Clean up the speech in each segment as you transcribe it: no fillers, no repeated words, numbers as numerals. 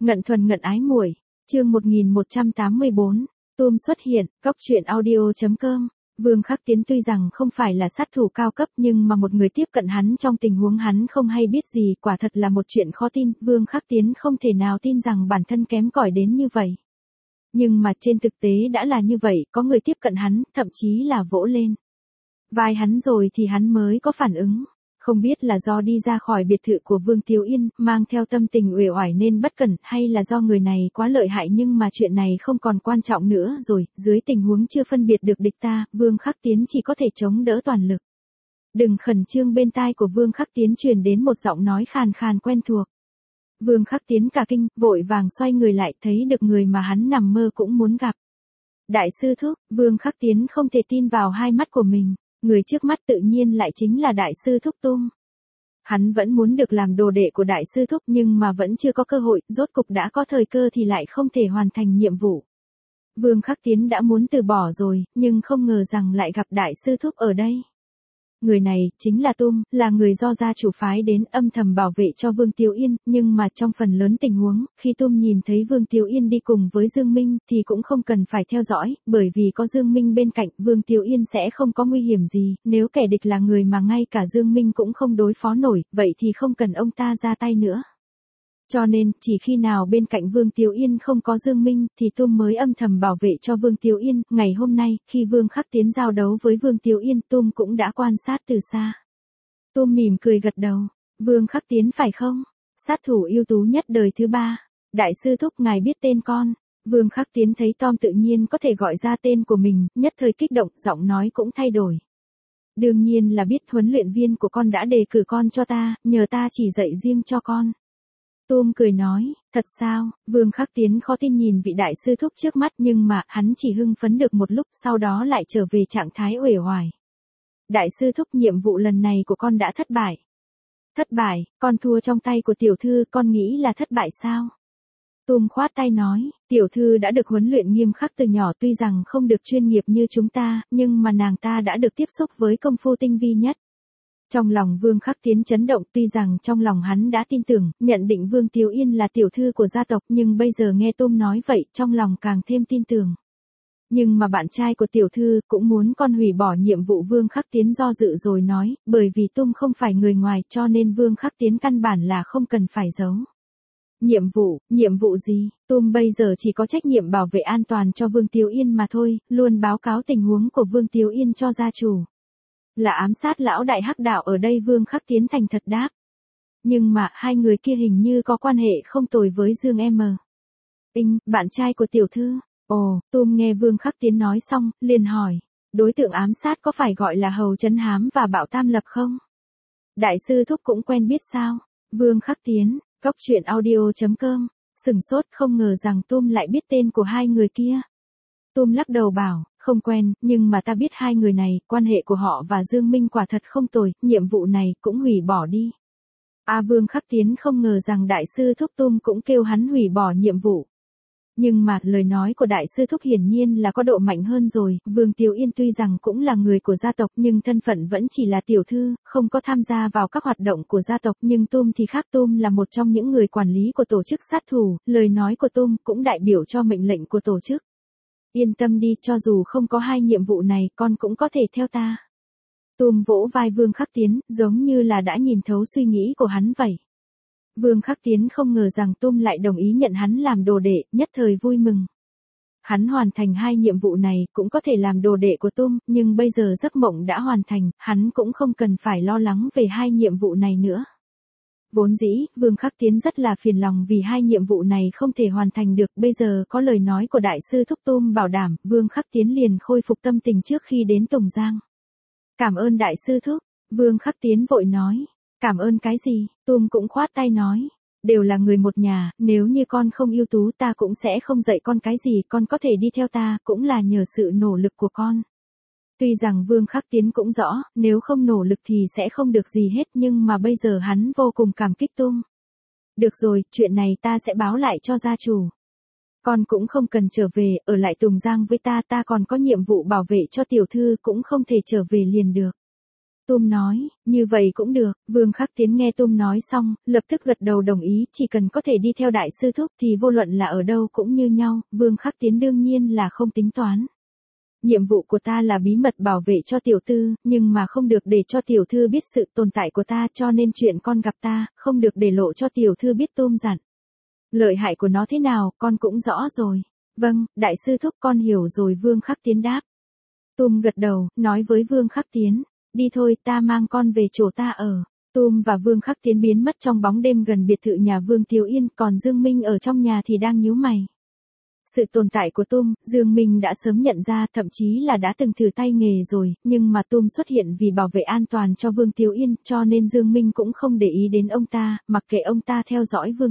Ngận thuần ngận ái muội, chương 1184, Tôm xuất hiện, góc truyện audio.com. Vương Khắc Tiến tuy rằng không phải là sát thủ cao cấp nhưng mà một người tiếp cận hắn trong tình huống hắn không hay biết gì quả thật là một chuyện khó tin. Vương Khắc Tiến không thể nào tin rằng bản thân kém cỏi đến như vậy. Nhưng mà trên thực tế đã là như vậy, có người tiếp cận hắn, thậm chí là vỗ lên vai hắn rồi thì hắn mới có phản ứng. Không biết là do đi ra khỏi biệt thự của Vương Tiếu Yên, mang theo tâm tình uể oải nên bất cẩn, hay là do người này quá lợi hại, nhưng mà chuyện này không còn quan trọng nữa rồi, dưới tình huống chưa phân biệt được địch ta, Vương Khắc Tiến chỉ có thể chống đỡ toàn lực. Đừng khẩn trương, bên tai của Vương Khắc Tiến truyền đến một giọng nói khàn khàn quen thuộc. Vương Khắc Tiến cả kinh, vội vàng xoay người lại, thấy được người mà hắn nằm mơ cũng muốn gặp. Đại sư thúc, Vương Khắc Tiến không thể tin vào hai mắt của mình. Người trước mắt tự nhiên lại chính là đại sư thúc Tôm. Hắn vẫn muốn được làm đồ đệ của đại sư thúc nhưng mà vẫn chưa có cơ hội, rốt cục đã có thời cơ thì lại không thể hoàn thành nhiệm vụ. Vương Khắc Tiến đã muốn từ bỏ rồi, nhưng không ngờ rằng lại gặp đại sư thúc ở đây. Người này chính là Tôm, là người do gia chủ phái đến âm thầm bảo vệ cho Vương Tiếu Yên, nhưng mà trong phần lớn tình huống, khi Tôm nhìn thấy Vương Tiếu Yên đi cùng với Dương Minh thì cũng không cần phải theo dõi, bởi vì có Dương Minh bên cạnh, Vương Tiếu Yên sẽ không có nguy hiểm gì, nếu kẻ địch là người mà ngay cả Dương Minh cũng không đối phó nổi, vậy thì không cần ông ta ra tay nữa. Cho nên, chỉ khi nào bên cạnh Vương Tiếu Yên không có Dương Minh, thì Tôm mới âm thầm bảo vệ cho Vương Tiếu Yên. Ngày hôm nay, khi Vương Khắc Tiến giao đấu với Vương Tiếu Yên, Tôm cũng đã quan sát từ xa. Tôm mỉm cười gật đầu. Vương Khắc Tiến phải không? Sát thủ ưu tú nhất đời thứ ba. Đại sư thúc, ngài biết tên con. Vương Khắc Tiến thấy Tom tự nhiên có thể gọi ra tên của mình, nhất thời kích động, giọng nói cũng thay đổi. Đương nhiên là biết, huấn luyện viên của con đã đề cử con cho ta, nhờ ta chỉ dạy riêng cho con. Tôm cười nói, thật sao? Vương Khắc Tiến khó tin nhìn vị đại sư thúc trước mắt, nhưng mà hắn chỉ hưng phấn được một lúc, sau đó lại trở về trạng thái uể oải. Đại sư thúc, nhiệm vụ lần này của con đã thất bại. Thất bại? Con thua trong tay của tiểu thư, con nghĩ là thất bại sao? Tôm khoát tay nói, tiểu thư đã được huấn luyện nghiêm khắc từ nhỏ, tuy rằng không được chuyên nghiệp như chúng ta, nhưng mà nàng ta đã được tiếp xúc với công phu tinh vi nhất. Trong lòng Vương Khắc Tiến chấn động, tuy rằng trong lòng hắn đã tin tưởng, nhận định Vương Tiếu Yên là tiểu thư của gia tộc, nhưng bây giờ nghe Tôm nói vậy, trong lòng càng thêm tin tưởng. Nhưng mà bạn trai của tiểu thư cũng muốn con hủy bỏ nhiệm vụ. Vương Khắc Tiến do dự rồi nói, bởi vì Tôm không phải người ngoài cho nên Vương Khắc Tiến căn bản là không cần phải giấu. Nhiệm vụ gì? Tôm bây giờ chỉ có trách nhiệm bảo vệ an toàn cho Vương Tiếu Yên mà thôi, luôn báo cáo tình huống của Vương Tiếu Yên cho gia chủ. Là ám sát lão đại hắc đạo ở đây, Vương Khắc Tiến thành thật đáp. Nhưng mà hai người kia hình như có quan hệ không tồi với Dương M. Bạn trai của tiểu thư. Ồ, Tôm nghe Vương Khắc Tiến nói xong, liền hỏi, đối tượng ám sát có phải gọi là Hầu Trấn Hám và Bảo Tam Lập không? Đại sư thúc cũng quen biết sao? Vương Khắc Tiến, góc truyện audio.com, sửng sốt không ngờ rằng Tôm lại biết tên của hai người kia. Tôm lắc đầu bảo, không quen, nhưng mà ta biết hai người này, quan hệ của họ và Dương Minh quả thật không tồi, nhiệm vụ này cũng hủy bỏ đi. Vương Khắc Tiến không ngờ rằng đại sư thúc Tôm cũng kêu hắn hủy bỏ nhiệm vụ. Nhưng mà, lời nói của đại sư thúc hiển nhiên là có độ mạnh hơn rồi, Vương Tiếu Yên tuy rằng cũng là người của gia tộc nhưng thân phận vẫn chỉ là tiểu thư, không có tham gia vào các hoạt động của gia tộc, nhưng Tôm thì khác, Tôm là một trong những người quản lý của tổ chức sát thủ, lời nói của Tôm cũng đại biểu cho mệnh lệnh của tổ chức. Yên tâm đi, cho dù không có hai nhiệm vụ này, con cũng có thể theo ta. Tôm vỗ vai Vương Khắc Tiến, giống như là đã nhìn thấu suy nghĩ của hắn vậy. Vương Khắc Tiến không ngờ rằng Tôm lại đồng ý nhận hắn làm đồ đệ, nhất thời vui mừng. Hắn hoàn thành hai nhiệm vụ này, cũng có thể làm đồ đệ của Tôm, nhưng bây giờ giấc mộng đã hoàn thành, hắn cũng không cần phải lo lắng về hai nhiệm vụ này nữa. Vốn dĩ, Vương Khắc Tiến rất là phiền lòng vì hai nhiệm vụ này không thể hoàn thành được, bây giờ có lời nói của đại sư thúc Tôm bảo đảm, Vương Khắc Tiến liền khôi phục tâm tình trước khi đến Tùng Giang. Cảm ơn đại sư thúc, Vương Khắc Tiến vội nói, cảm ơn cái gì? Tôm cũng khoát tay nói, đều là người một nhà, nếu như con không ưu tú ta cũng sẽ không dạy con cái gì, con có thể đi theo ta, cũng là nhờ sự nỗ lực của con. Tuy rằng Vương Khắc Tiến cũng rõ, nếu không nỗ lực thì sẽ không được gì hết, nhưng mà bây giờ hắn vô cùng cảm kích Tôm. Được rồi, chuyện này ta sẽ báo lại cho gia chủ. Con cũng không cần trở về, ở lại Tùng Giang với ta, ta còn có nhiệm vụ bảo vệ cho tiểu thư, cũng không thể trở về liền được. Tôm nói, như vậy cũng được. Vương Khắc Tiến nghe Tôm nói xong, lập tức gật đầu đồng ý, chỉ cần có thể đi theo đại sư thúc thì vô luận là ở đâu cũng như nhau. Vương Khắc Tiến đương nhiên là không tính toán. Nhiệm vụ của ta là bí mật bảo vệ cho tiểu thư, nhưng mà không được để cho tiểu thư biết sự tồn tại của ta, cho nên chuyện con gặp ta, không được để lộ cho tiểu thư biết. Tôm dặn. Lợi hại của nó thế nào, con cũng rõ rồi. Vâng, đại sư thúc con hiểu rồi. Vương Khắc Tiến đáp. Tôm gật đầu, nói với Vương Khắc Tiến, đi thôi, ta mang con về chỗ ta ở. Tôm và Vương Khắc Tiến biến mất trong bóng đêm gần biệt thự nhà Vương Tiếu Yên, còn Dương Minh ở trong nhà thì đang nhíu mày. Sự tồn tại của Tôm, Dương Minh đã sớm nhận ra, thậm chí là đã từng thử tay nghề rồi, nhưng mà Tôm xuất hiện vì bảo vệ an toàn cho Vương Tiếu Yên, cho nên Dương Minh cũng không để ý đến ông ta, mặc kệ ông ta theo dõi Vương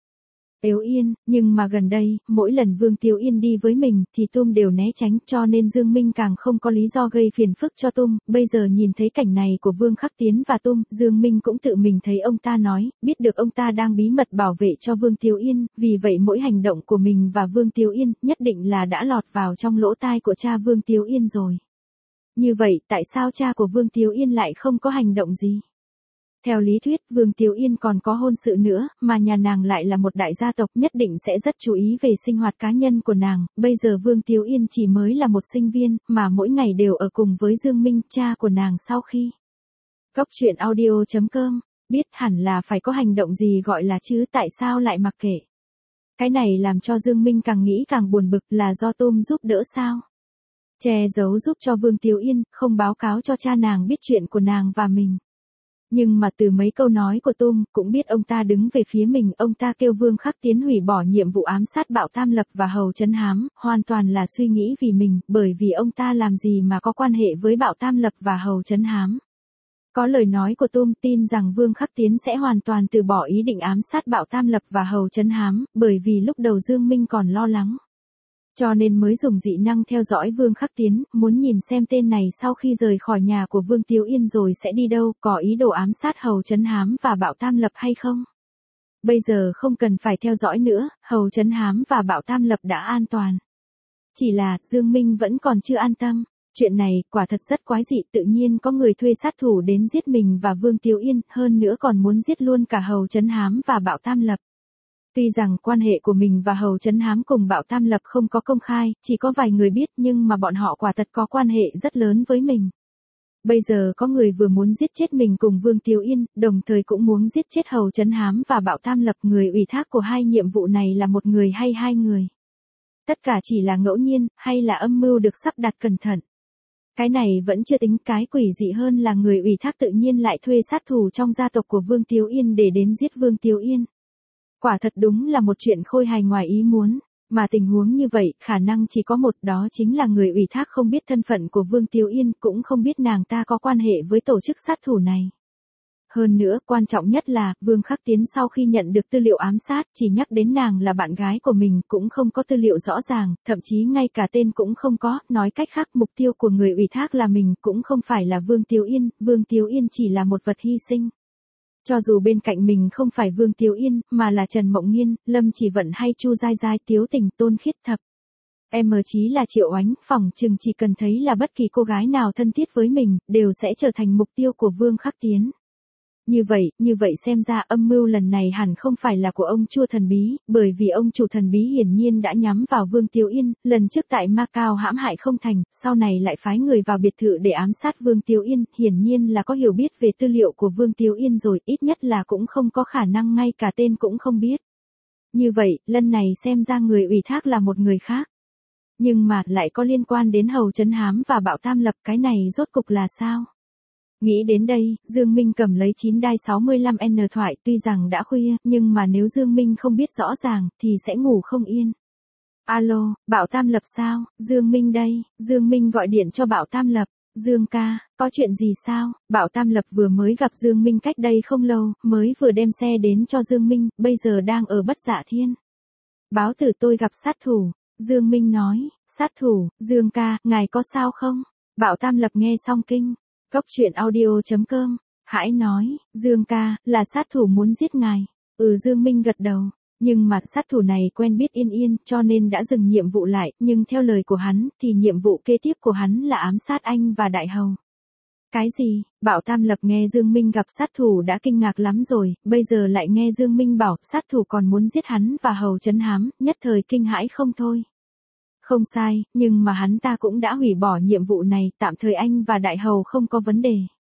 Tiếu Yên, nhưng mà gần đây, mỗi lần Vương Tiếu Yên đi với mình thì Tôm đều né tránh, cho nên Dương Minh càng không có lý do gây phiền phức cho Tôm. Bây giờ nhìn thấy cảnh này của Vương Khắc Tiến và Tôm, Dương Minh cũng tự mình thấy ông ta nói, biết được ông ta đang bí mật bảo vệ cho Vương Tiếu Yên, vì vậy mỗi hành động của mình và Vương Tiếu Yên nhất định là đã lọt vào trong lỗ tai của cha Vương Tiếu Yên rồi. Như vậy, tại sao cha của Vương Tiếu Yên lại không có hành động gì? Theo lý thuyết, Vương Tiếu Yên còn có hôn sự nữa, mà nhà nàng lại là một đại gia tộc, nhất định sẽ rất chú ý về sinh hoạt cá nhân của nàng. Bây giờ Vương Tiếu Yên chỉ mới là một sinh viên, mà mỗi ngày đều ở cùng với Dương Minh, cha của nàng. Sau khi Cốc truyện audio.com, biết hẳn là phải có hành động gì gọi là chứ, tại sao lại mặc kệ? Cái này làm cho Dương Minh càng nghĩ càng buồn bực, là do Tôm giúp đỡ sao? Che giấu giúp cho Vương Tiếu Yên, không báo cáo cho cha nàng biết chuyện của nàng và mình. Nhưng mà từ mấy câu nói của Tôm, cũng biết ông ta đứng về phía mình. Ông ta kêu Vương Khắc Tiến hủy bỏ nhiệm vụ ám sát Bạo Tam Lập và Hầu Trấn Hám, hoàn toàn là suy nghĩ vì mình, bởi vì ông ta làm gì mà có quan hệ với Bạo Tam Lập và Hầu Trấn Hám. Có lời nói của Tôm tin rằng Vương Khắc Tiến sẽ hoàn toàn từ bỏ ý định ám sát Bạo Tam Lập và Hầu Trấn Hám, bởi vì lúc đầu Dương Minh còn lo lắng. Cho nên mới dùng dị năng theo dõi Vương Khắc Tiến, muốn nhìn xem tên này sau khi rời khỏi nhà của Vương Tiếu Yên rồi sẽ đi đâu, có ý đồ ám sát Hầu Trấn Hám và Bạo Tam Lập hay không. Bây giờ không cần phải theo dõi nữa, Hầu Trấn Hám và Bạo Tam Lập đã an toàn. Chỉ là, Dương Minh vẫn còn chưa an tâm. Chuyện này, quả thật rất quái dị, tự nhiên có người thuê sát thủ đến giết mình và Vương Tiếu Yên, hơn nữa còn muốn giết luôn cả Hầu Trấn Hám và Bạo Tam Lập. Tuy rằng quan hệ của mình và Hầu Trấn Hám cùng Bạo Tam Lập không có công khai, chỉ có vài người biết, nhưng mà bọn họ quả thật có quan hệ rất lớn với mình. Bây giờ có người vừa muốn giết chết mình cùng Vương Tiếu Yên, đồng thời cũng muốn giết chết Hầu Trấn Hám và Bạo Tam Lập. Người ủy thác của hai nhiệm vụ này là một người hay hai người? Tất cả chỉ là ngẫu nhiên, hay là âm mưu được sắp đặt cẩn thận? Cái này vẫn chưa tính, cái quỷ dị hơn là người ủy thác tự nhiên lại thuê sát thủ trong gia tộc của Vương Tiếu Yên để đến giết Vương Tiếu Yên. Quả thật đúng là một chuyện khôi hài ngoài ý muốn, mà tình huống như vậy, khả năng chỉ có một, đó chính là người ủy thác không biết thân phận của Vương Tiếu Yên, cũng không biết nàng ta có quan hệ với tổ chức sát thủ này. Hơn nữa, quan trọng nhất là, Vương Khắc Tiến sau khi nhận được tư liệu ám sát, chỉ nhắc đến nàng là bạn gái của mình, cũng không có tư liệu rõ ràng, thậm chí ngay cả tên cũng không có, nói cách khác mục tiêu của người ủy thác là mình, cũng không phải là Vương Tiếu Yên, Vương Tiếu Yên chỉ là một vật hy sinh. Cho dù bên cạnh mình không phải Vương Tiếu Yên, mà là Trần Mộng Nghiên, Lâm Chỉ Vận hay Chu Giai Giai, Tiếu Tình, Tôn Khiết Thập. Chí là Triệu Oánh, phỏng chừng chỉ cần thấy là bất kỳ cô gái nào thân thiết với mình, đều sẽ trở thành mục tiêu của Vương Khắc Tiến. Như vậy xem ra âm mưu lần này hẳn không phải là của ông Chu Thần Bí, bởi vì ông chủ Thần Bí hiển nhiên đã nhắm vào Vương Tiếu Yên, lần trước tại Macau hãm hại không thành, sau này lại phái người vào biệt thự để ám sát Vương Tiếu Yên, hiển nhiên là có hiểu biết về tư liệu của Vương Tiếu Yên rồi, ít nhất là cũng không có khả năng ngay cả tên cũng không biết. Như vậy, lần này xem ra người ủy thác là một người khác. Nhưng mà, lại có liên quan đến Hầu Trấn Hám và Bạo Tam Lập, cái này rốt cục là sao? Nghĩ đến đây, Dương Minh cầm lấy 9-65N thoại, tuy rằng đã khuya, nhưng mà nếu Dương Minh không biết rõ ràng, thì sẽ ngủ không yên. Alo, Bạo Tam Lập sao? Dương Minh đây. Dương Minh gọi điện cho Bạo Tam Lập. Dương ca, có chuyện gì sao? Bạo Tam Lập vừa mới gặp Dương Minh cách đây không lâu, mới vừa đem xe đến cho Dương Minh, bây giờ đang ở Bất Dạ Thiên. Báo tử tôi gặp sát thủ. Dương Minh nói, sát thủ, Dương ca, ngài có sao không? Bạo Tam Lập nghe xong kinh. Cốc truyện audio.com, hãy nói, Dương ca, là sát thủ muốn giết ngài. Dương Minh gật đầu, nhưng mà sát thủ này quen biết Yên Yên, cho nên đã dừng nhiệm vụ lại, nhưng theo lời của hắn, thì nhiệm vụ kế tiếp của hắn là ám sát anh và Đại Hầu. Cái gì? Bảo Tam Lập nghe Dương Minh gặp sát thủ đã kinh ngạc lắm rồi, bây giờ lại nghe Dương Minh bảo sát thủ còn muốn giết hắn và Hầu Trấn Hám, nhất thời kinh hãi không thôi. Không sai, nhưng mà hắn ta cũng đã hủy bỏ nhiệm vụ này, tạm thời anh và Đại Hầu không có vấn đề.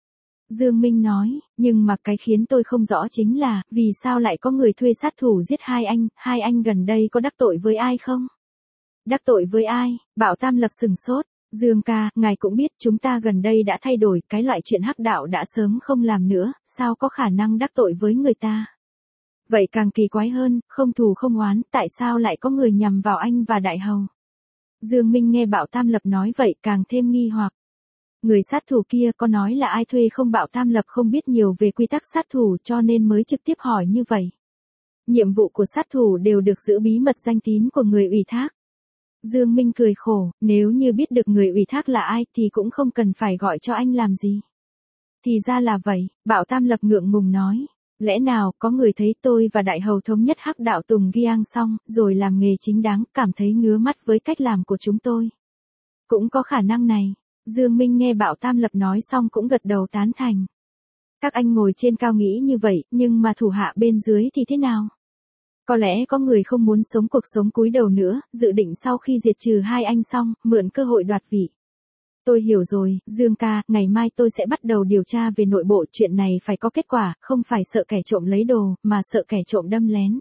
Dương Minh nói, nhưng mà cái khiến tôi không rõ chính là, vì sao lại có người thuê sát thủ giết hai anh gần đây có đắc tội với ai không? Đắc tội với ai? Bảo Tam Lập sừng sốt. Dương ca, ngài cũng biết chúng ta gần đây đã thay đổi, cái loại chuyện hắc đạo đã sớm không làm nữa, sao có khả năng đắc tội với người ta? Vậy càng kỳ quái hơn, không thù không oán, tại sao lại có người nhằm vào anh và Đại Hầu? Dương Minh nghe Bảo Tam Lập nói vậy càng thêm nghi hoặc. Người sát thủ kia có nói là ai thuê không? Bảo Tam Lập không biết nhiều về quy tắc sát thủ cho nên mới trực tiếp hỏi như vậy. Nhiệm vụ của sát thủ đều được giữ bí mật danh tín của người ủy thác. Dương Minh cười khổ, nếu như biết được người ủy thác là ai thì cũng không cần phải gọi cho anh làm gì. Thì ra là vậy, Bảo Tam Lập ngượng ngùng nói. Lẽ nào có người thấy tôi và Đại Hầu thống nhất hắc đạo Tùng Giang xong, rồi làm nghề chính đáng, cảm thấy ngứa mắt với cách làm của chúng tôi. Cũng có khả năng này. Dương Minh nghe Bảo Tam Lập nói xong cũng gật đầu tán thành. Các anh ngồi trên cao nghĩ như vậy, nhưng mà thủ hạ bên dưới thì thế nào? Có lẽ có người không muốn sống cuộc sống cúi đầu nữa, dự định sau khi diệt trừ hai anh xong, mượn cơ hội đoạt vị. Tôi hiểu rồi, Dương ca, ngày mai tôi sẽ bắt đầu điều tra về nội bộ, chuyện này phải có kết quả, không phải sợ kẻ trộm lấy đồ, mà sợ kẻ trộm đâm lén.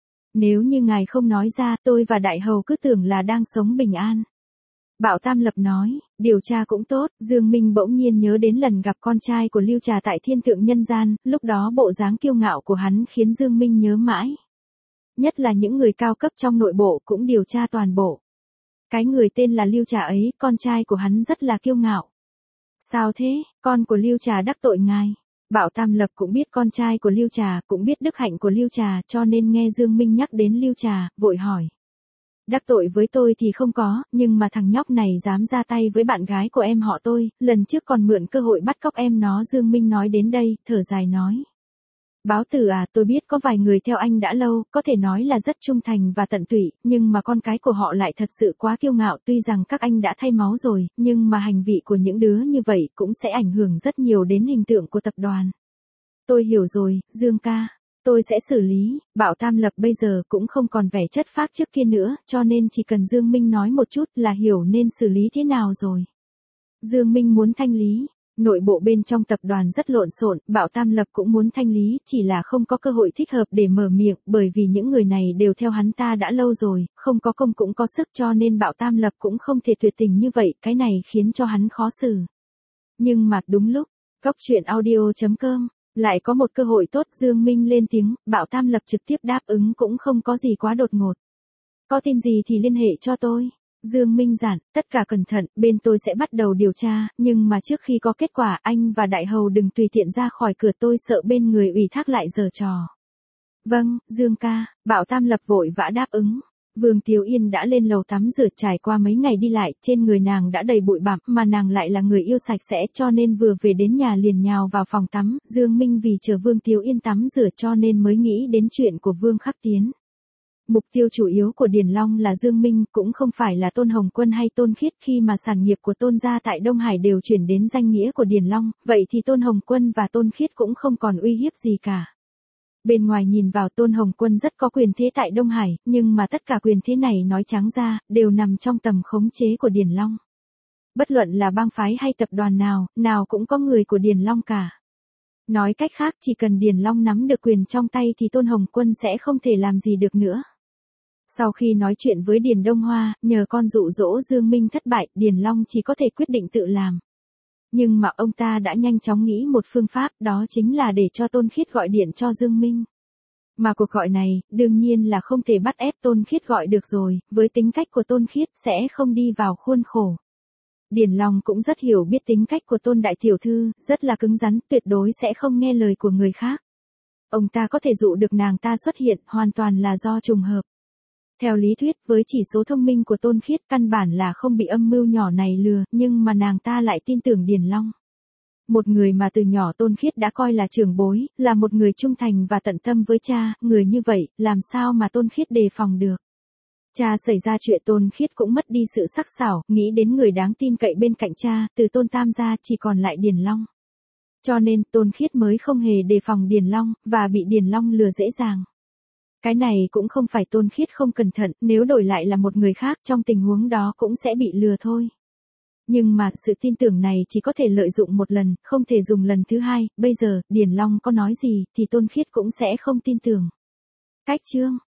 Nếu như ngài không nói ra, tôi và Đại Hầu cứ tưởng là đang sống bình an. Bảo Tam Lập nói, điều tra cũng tốt, Dương Minh bỗng nhiên nhớ đến lần gặp con trai của Lưu Trà tại Thiên Tượng Nhân Gian, lúc đó bộ dáng kiêu ngạo của hắn khiến Dương Minh nhớ mãi. Nhất là những người cao cấp trong nội bộ cũng điều tra toàn bộ. Cái người tên là Lưu Trà ấy, con trai của hắn rất là kiêu ngạo. Sao thế, con của Lưu Trà đắc tội ngài? Bảo Tam Lập cũng biết con trai của Lưu Trà, cũng biết đức hạnh của Lưu Trà, cho nên nghe Dương Minh nhắc đến Lưu Trà, vội hỏi. Đắc tội với tôi thì không có, nhưng mà thằng nhóc này dám ra tay với bạn gái của em họ tôi, lần trước còn mượn cơ hội bắt cóc em nó. Dương Minh nói đến đây, thở dài nói. Báo tử à, tôi biết có vài người theo anh đã lâu, có thể nói là rất trung thành và tận tụy, nhưng mà con cái của họ lại thật sự quá kiêu ngạo. Tuy rằng các anh đã thay máu rồi, nhưng mà hành vi của những đứa như vậy cũng sẽ ảnh hưởng rất nhiều đến hình tượng của tập đoàn. Tôi hiểu rồi, Dương ca. Tôi sẽ xử lý. Bảo Tam Lập bây giờ cũng không còn vẻ chất phác trước kia nữa, cho nên chỉ cần Dương Minh nói một chút là hiểu nên xử lý thế nào rồi. Dương Minh muốn thanh lý. Nội bộ bên trong tập đoàn rất lộn xộn, Bảo Tam Lập cũng muốn thanh lý, chỉ là không có cơ hội thích hợp để mở miệng, bởi vì những người này đều theo hắn ta đã lâu rồi, không có công cũng có sức, cho nên Bảo Tam Lập cũng không thể tuyệt tình như vậy, cái này khiến cho hắn khó xử. Nhưng mà đúng lúc, Goctruyện.audio.com lại có một cơ hội tốt. Dương Minh lên tiếng, Bảo Tam Lập trực tiếp đáp ứng cũng không có gì quá đột ngột. Có tin gì thì liên hệ cho tôi. Dương Minh dặn, tất cả cẩn thận, bên tôi sẽ bắt đầu điều tra, nhưng mà trước khi có kết quả anh và Đại Hầu đừng tùy tiện ra khỏi cửa, tôi sợ bên người ủy thác lại giở trò. Vâng, Dương ca, Bảo Tam Lập vội vã đáp ứng. Vương Tiếu Yên đã lên lầu tắm rửa, trải qua mấy ngày đi lại, trên người nàng đã đầy bụi bặm, mà nàng lại là người yêu sạch sẽ, cho nên vừa về đến nhà liền nhào vào phòng tắm. Dương Minh vì chờ Vương Tiếu Yên tắm rửa cho nên mới nghĩ đến chuyện của Vương Khắc Tiến. Mục tiêu chủ yếu của Điền Long là Dương Minh, cũng không phải là Tôn Hồng Quân hay Tôn Khiết. Khi mà sản nghiệp của Tôn gia tại Đông Hải đều chuyển đến danh nghĩa của Điền Long, vậy thì Tôn Hồng Quân và Tôn Khiết cũng không còn uy hiếp gì cả. Bên ngoài nhìn vào Tôn Hồng Quân rất có quyền thế tại Đông Hải, nhưng mà tất cả quyền thế này nói trắng ra, đều nằm trong tầm khống chế của Điền Long. Bất luận là bang phái hay tập đoàn nào cũng có người của Điền Long cả. Nói cách khác, chỉ cần Điền Long nắm được quyền trong tay thì Tôn Hồng Quân sẽ không thể làm gì được nữa. Sau khi nói chuyện với Điền Đông Hoa, nhờ con dụ dỗ Dương Minh thất bại, Điền Long chỉ có thể quyết định tự làm. Nhưng mà ông ta đã nhanh chóng nghĩ một phương pháp, đó chính là để cho Tôn Khiết gọi điện cho Dương Minh. Mà cuộc gọi này, đương nhiên là không thể bắt ép Tôn Khiết gọi được rồi, với tính cách của Tôn Khiết sẽ không đi vào khuôn khổ. Điền Long cũng rất hiểu biết tính cách của Tôn đại tiểu thư, rất là cứng rắn, tuyệt đối sẽ không nghe lời của người khác. Ông ta có thể dụ được nàng ta xuất hiện, hoàn toàn là do trùng hợp. Theo lý thuyết, với chỉ số thông minh của Tôn Khiết căn bản là không bị âm mưu nhỏ này lừa, nhưng mà nàng ta lại tin tưởng Điền Long. Một người mà từ nhỏ Tôn Khiết đã coi là trưởng bối, là một người trung thành và tận tâm với cha, người như vậy, làm sao mà Tôn Khiết đề phòng được. Cha xảy ra chuyện Tôn Khiết cũng mất đi sự sắc sảo, nghĩ đến người đáng tin cậy bên cạnh cha, từ Tôn Tam gia chỉ còn lại Điền Long. Cho nên Tôn Khiết mới không hề đề phòng Điền Long, và bị Điền Long lừa dễ dàng. Cái này cũng không phải Tôn Khiết không cẩn thận, nếu đổi lại là một người khác trong tình huống đó cũng sẽ bị lừa thôi. Nhưng mà sự tin tưởng này chỉ có thể lợi dụng một lần, không thể dùng lần thứ hai, bây giờ, Điền Long có nói gì thì Tôn Khiết cũng sẽ không tin tưởng. Cách chương